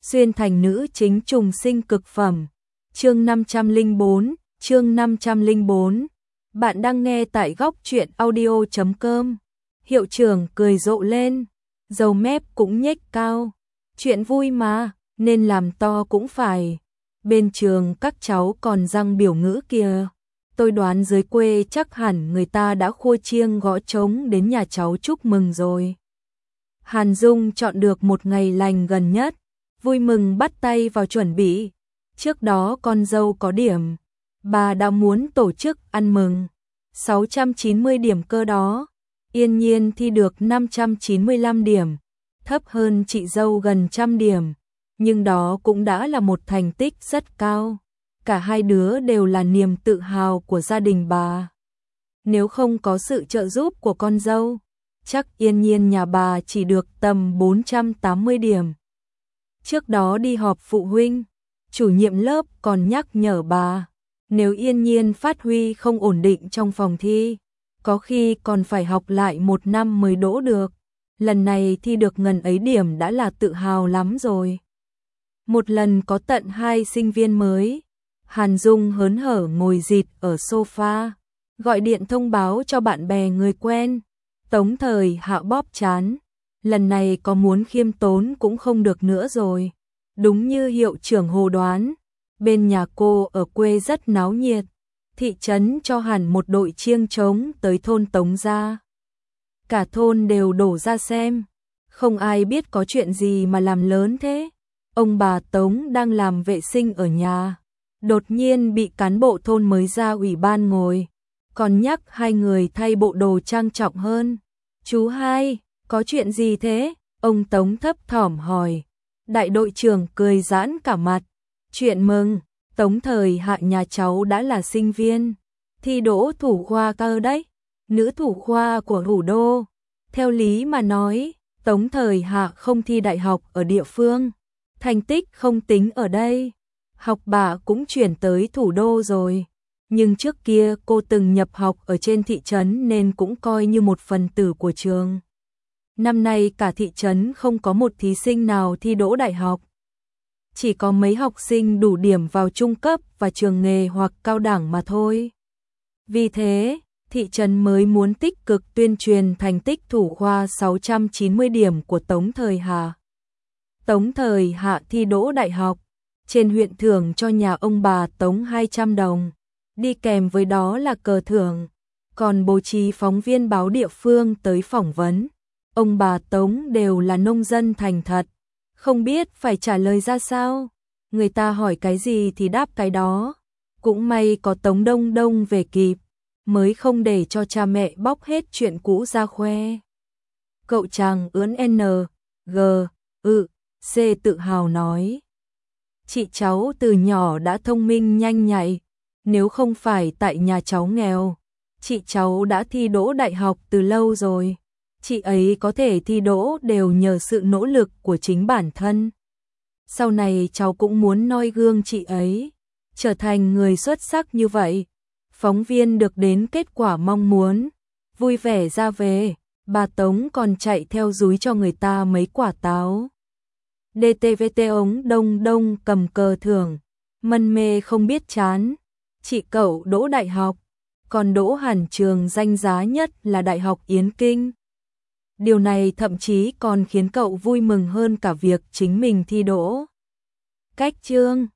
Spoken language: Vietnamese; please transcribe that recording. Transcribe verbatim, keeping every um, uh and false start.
xuyên thành nữ chính trùng sinh cực phẩm. Chương năm trăm lẻ bốn, chương năm trăm lẻ bốn. Bạn đang nghe tại góc truyện audio chấm com. Hiệu trưởng cười rộ lên, dầu mép cũng nhếch cao. Chuyện vui mà, nên làm to cũng phải. Bên trường các cháu còn răng biểu ngữ kìa. Tôi đoán dưới quê chắc hẳn người ta đã khua chiêng gõ trống đến nhà cháu chúc mừng rồi. Hàn Dung chọn được một ngày lành gần nhất, vui mừng bắt tay vào chuẩn bị. Trước đó con dâu có điểm, bà đã muốn tổ chức ăn mừng. sáu trăm chín mươi điểm cơ đó, Yên Nhiên thi được năm trăm chín mươi lăm điểm, thấp hơn chị dâu gần trăm điểm, nhưng đó cũng đã là một thành tích rất cao. Cả hai đứa đều là niềm tự hào của gia đình bà. Nếu không có sự trợ giúp của con dâu, chắc Yên Nhiên nhà bà chỉ được tầm bốn trăm tám mươi điểm. Trước đó đi họp phụ huynh, chủ nhiệm lớp còn nhắc nhở bà, nếu Yên Nhiên phát huy không ổn định trong phòng thi, có khi còn phải học lại một năm mới đỗ được. Lần này thi được ngần ấy điểm đã là tự hào lắm rồi. Một lần có tận hai sinh viên mới, Hàn Dung hớn hở ngồi rịt ở sofa, gọi điện thông báo cho bạn bè người quen. Tống Thời Hạ bóp chán, lần này có muốn khiêm tốn cũng không được nữa rồi. Đúng như hiệu trưởng Hồ đoán, bên nhà cô ở quê rất náo nhiệt, thị trấn cho hẳn một đội chiêng trống tới thôn Tống ra. Cả thôn đều đổ ra xem, không ai biết có chuyện gì mà làm lớn thế. Ông bà Tống đang làm vệ sinh ở nhà, đột nhiên bị cán bộ thôn mới ra ủy ban ngồi, còn nhắc hai người thay bộ đồ trang trọng hơn. Chú hai, có chuyện gì thế? Ông Tống thấp thỏm hỏi. Đại đội trưởng cười giãn cả mặt. Chuyện mừng, Tống Thời Hạ nhà cháu đã là sinh viên, thi đỗ thủ khoa cơ đấy, nữ thủ khoa của thủ đô. Theo lý mà nói, Tống Thời Hạ không thi đại học ở địa phương, thành tích không tính ở đây. Học bạ cũng chuyển tới thủ đô rồi, nhưng trước kia cô từng nhập học ở trên thị trấn nên cũng coi như một phần tử của trường. Năm nay cả thị trấn không có một thí sinh nào thi đỗ đại học. Chỉ có mấy học sinh đủ điểm vào trung cấp và trường nghề hoặc cao đẳng mà thôi. Vì thế, thị trấn mới muốn tích cực tuyên truyền thành tích thủ khoa sáu trăm chín mươi điểm của Tống Thời Hạ. Tống Thời Hạ thi đỗ đại học, trên huyện thưởng cho nhà ông bà Tống hai trăm đồng, đi kèm với đó là cờ thưởng, còn bố trí phóng viên báo địa phương tới phỏng vấn. Ông bà Tống đều là nông dân thành thật, không biết phải trả lời ra sao, người ta hỏi cái gì thì đáp cái đó. Cũng may có Tống Đông Đông về kịp, mới không để cho cha mẹ bóc hết chuyện cũ ra khoe. Cậu chàng ướn N, G, ự, C tự hào nói. Chị cháu từ nhỏ đã thông minh nhanh nhạy, nếu không phải tại nhà cháu nghèo, chị cháu đã thi đỗ đại học từ lâu rồi. Chị ấy có thể thi đỗ đều nhờ sự nỗ lực của chính bản thân. Sau này cháu cũng muốn noi gương chị ấy, trở thành người xuất sắc như vậy. Phóng viên được đến kết quả mong muốn, vui vẻ ra về, bà Tống còn chạy theo dúi cho người ta mấy quả táo. đê tê vê tê ống Đông Đông cầm cờ thưởng, mân mê không biết chán. Chị cậu đỗ đại học, còn đỗ hẳn trường danh giá nhất là Đại học Yến Kinh. Điều này thậm chí còn khiến cậu vui mừng hơn cả việc chính mình thi đỗ. Cách chương